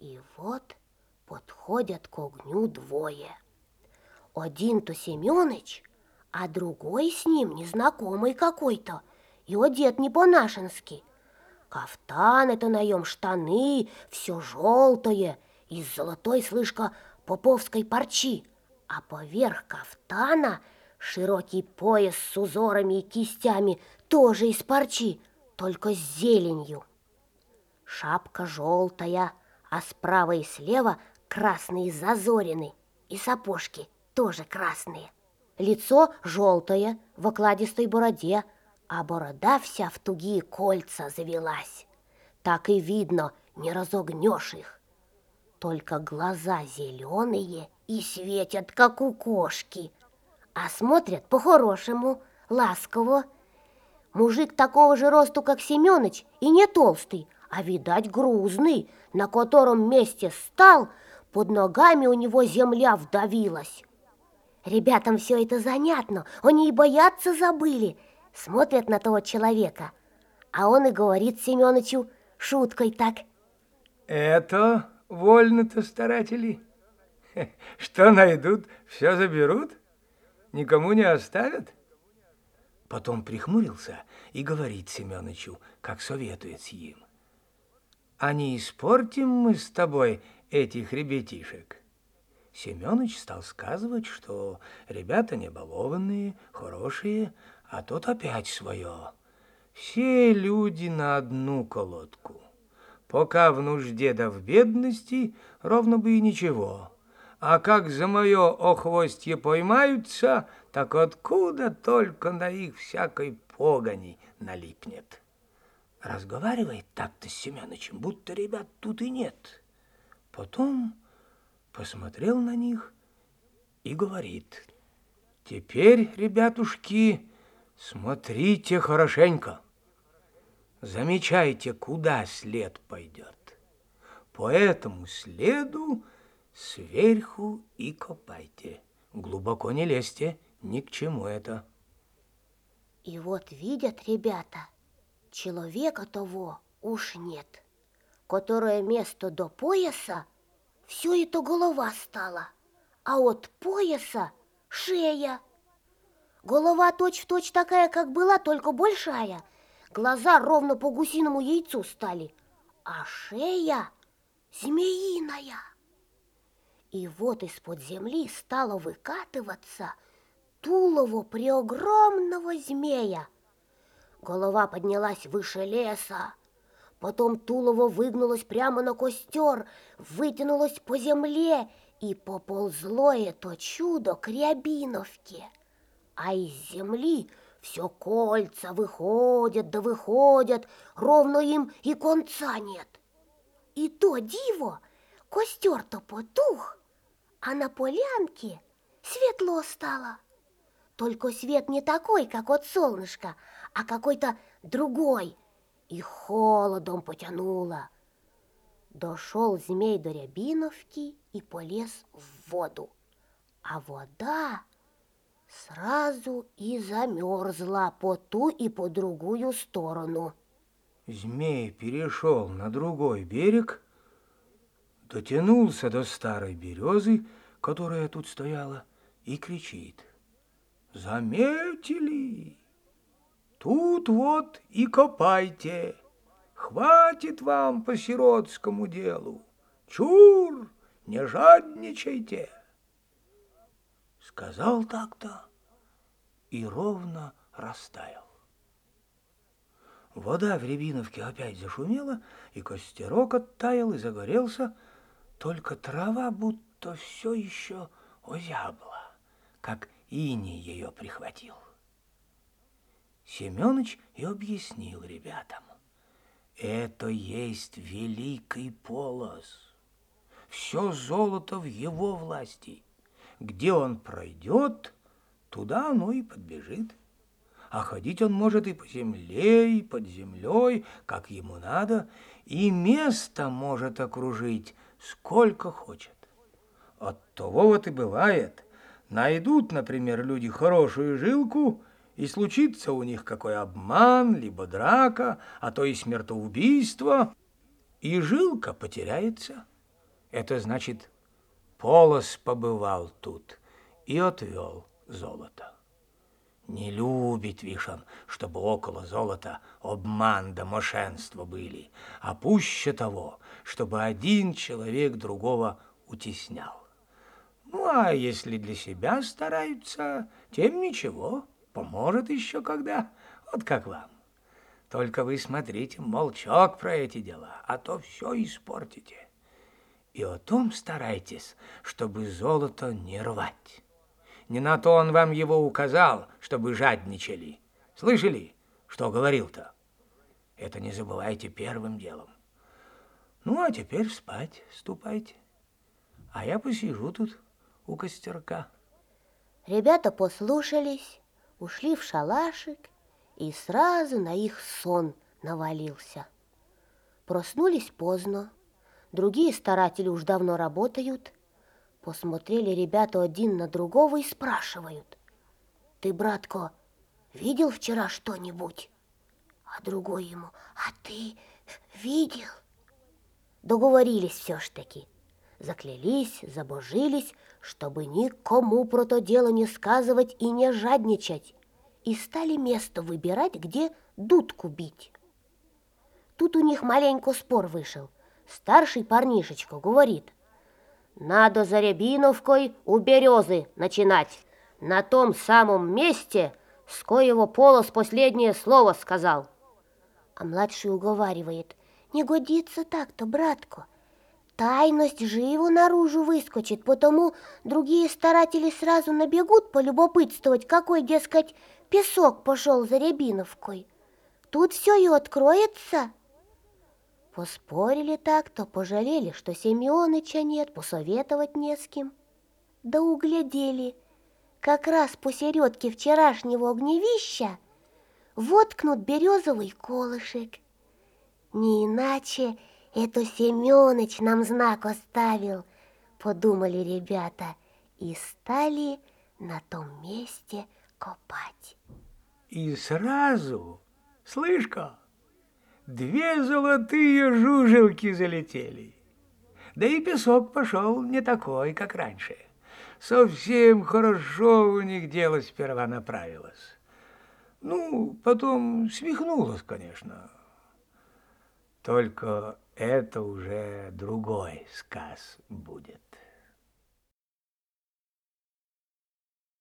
И вот подходят к огню двое. Один-то Семёныч, а другой с ним незнакомый какой-то, и одет не по-нашенски. Кафтан это наем, штаны, все желтое, из золотой, слышка, поповской парчи, а поверх кафтана широкий пояс с узорами и кистями, тоже из парчи, только с зеленью. Шапка желтая, а справа и слева красные зазорины, и сапожки тоже красные. Лицо желтое, в окладистой бороде, а борода вся в тугие кольца завелась. Так и видно, не разогнешь их. Только глаза зеленые и светят, как у кошки, а смотрят по-хорошему, ласково. Мужик такого же росту, как Семёныч, и не толстый, а, видать, грузный, на котором месте стал, под ногами у него земля вдавилась. Ребятам все это занятно, они и бояться забыли, смотрят на того человека, а он и говорит Семёнычу шуткой так: Это вольно-то, старатели. Что найдут, все заберут, никому не оставят. Потом прихмурился и говорит Семёнычу, как советует с ним: а не испортим мы с тобой этих ребятишек? Семёныч стал сказывать, что ребята не балованные, хорошие, а тот опять свое. Все люди на одну колодку. Пока в нужде да в бедности, ровно бы и ничего. А как за мое охвостье поймаются, так откуда только на их всякой погони налипнет. Разговаривает так-то с Семёнычем, будто ребят тут и нет. Потом посмотрел на них и говорит: теперь, ребятушки, смотрите хорошенько. Замечайте, куда след пойдет. По этому следу сверху и копайте. Глубоко не лезьте, ни к чему это. И вот видят ребята, человека того уж нет, которое место до пояса все это голова стала, а от пояса шея. Голова точь-в-точь такая, как была, только большая. Глаза ровно по гусиному яйцу стали, а шея змеиная. И вот из-под земли стало выкатываться тулово преогромного змея. Голова поднялась выше леса, потом тулово выгнулось прямо на костер, вытянулось по земле и поползло это чудо к Рябиновке. А из земли все кольца выходят да выходят, ровно им и конца нет. И то диво, костер-то потух, а на полянке светло стало. Только свет не такой, как от солнышка, а какой-то другой, и холодом потянуло. Дошел змей до Рябиновки и полез в воду, а вода сразу и замерзла по ту и по другую сторону. Змей перешел на другой берег, дотянулся до старой березы, которая тут стояла, и кричит: заметили? Тут вот и копайте. Хватит вам по сиротскому делу. Чур, не жадничайте. Сказал так-то и ровно растаял. Вода в Рябиновке опять зашумела, и костерок оттаял и загорелся, только трава будто все еще озябла, как иней ее прихватил. Семёныч и объяснил ребятам: это есть великий полос. Все золото в его власти. Где он пройдет, туда оно и подбежит. А ходить он может и по земле, и под землей, как ему надо, и место может окружить сколько хочет. Оттого вот и бывает, найдут, например, люди хорошую жилку, и случится у них какой обман, либо драка, а то и смертоубийство, и жилка потеряется. Это значит, Полос побывал тут и отвел золото. Не любит, вишь он, чтобы около золота обман да мошенство были, а пуще того, чтобы один человек другого утеснял. Ну, а если для себя стараются, тем ничего, поможет еще когда, вот как вам. Только вы смотрите молчок про эти дела, а то все испортите. И о том старайтесь, чтобы золото не рвать. Не на то он вам его указал, чтобы жадничали. Слышали, что говорил-то? Это не забывайте первым делом. Ну, а теперь спать ступайте. А я посижу тут у костерка. Ребята послушались, ушли в шалашик, и сразу на их сон навалился. Проснулись поздно, другие старатели уж давно работают. Посмотрели ребята один на другого и спрашивают: «Ты, братко, видел вчера что-нибудь?» А другой ему: «А ты видел?» Договорились все ж таки. Заклялись, забожились, чтобы никому про то дело не сказывать и не жадничать, и стали место выбирать, где дудку бить. Тут у них маленько спор вышел. Старший парнишечка говорит: «Надо за Рябиновкой у березы начинать, на том самом месте, с коего Полос последнее слово сказал». А младший уговаривает: «Не годится так-то, братко. Тайность живо наружу выскочит, потому другие старатели сразу набегут полюбопытствовать, какой, дескать, песок пошел за Рябиновкой. Тут все и откроется». Поспорили так-то, пожалели, что Семёныча нет, посоветовать не с кем. Да углядели, как раз посередке вчерашнего огневища воткнут березовый колышек. Не иначе это Семёныч нам знак оставил, подумали ребята, и стали на том месте копать. И сразу, слышь-ка, 2 золотые жужелки залетели. Да и песок пошел не такой, как раньше. Совсем хорошо у них дело сперва направилось. Ну, потом свихнулось, конечно. Только это уже другой сказ будет.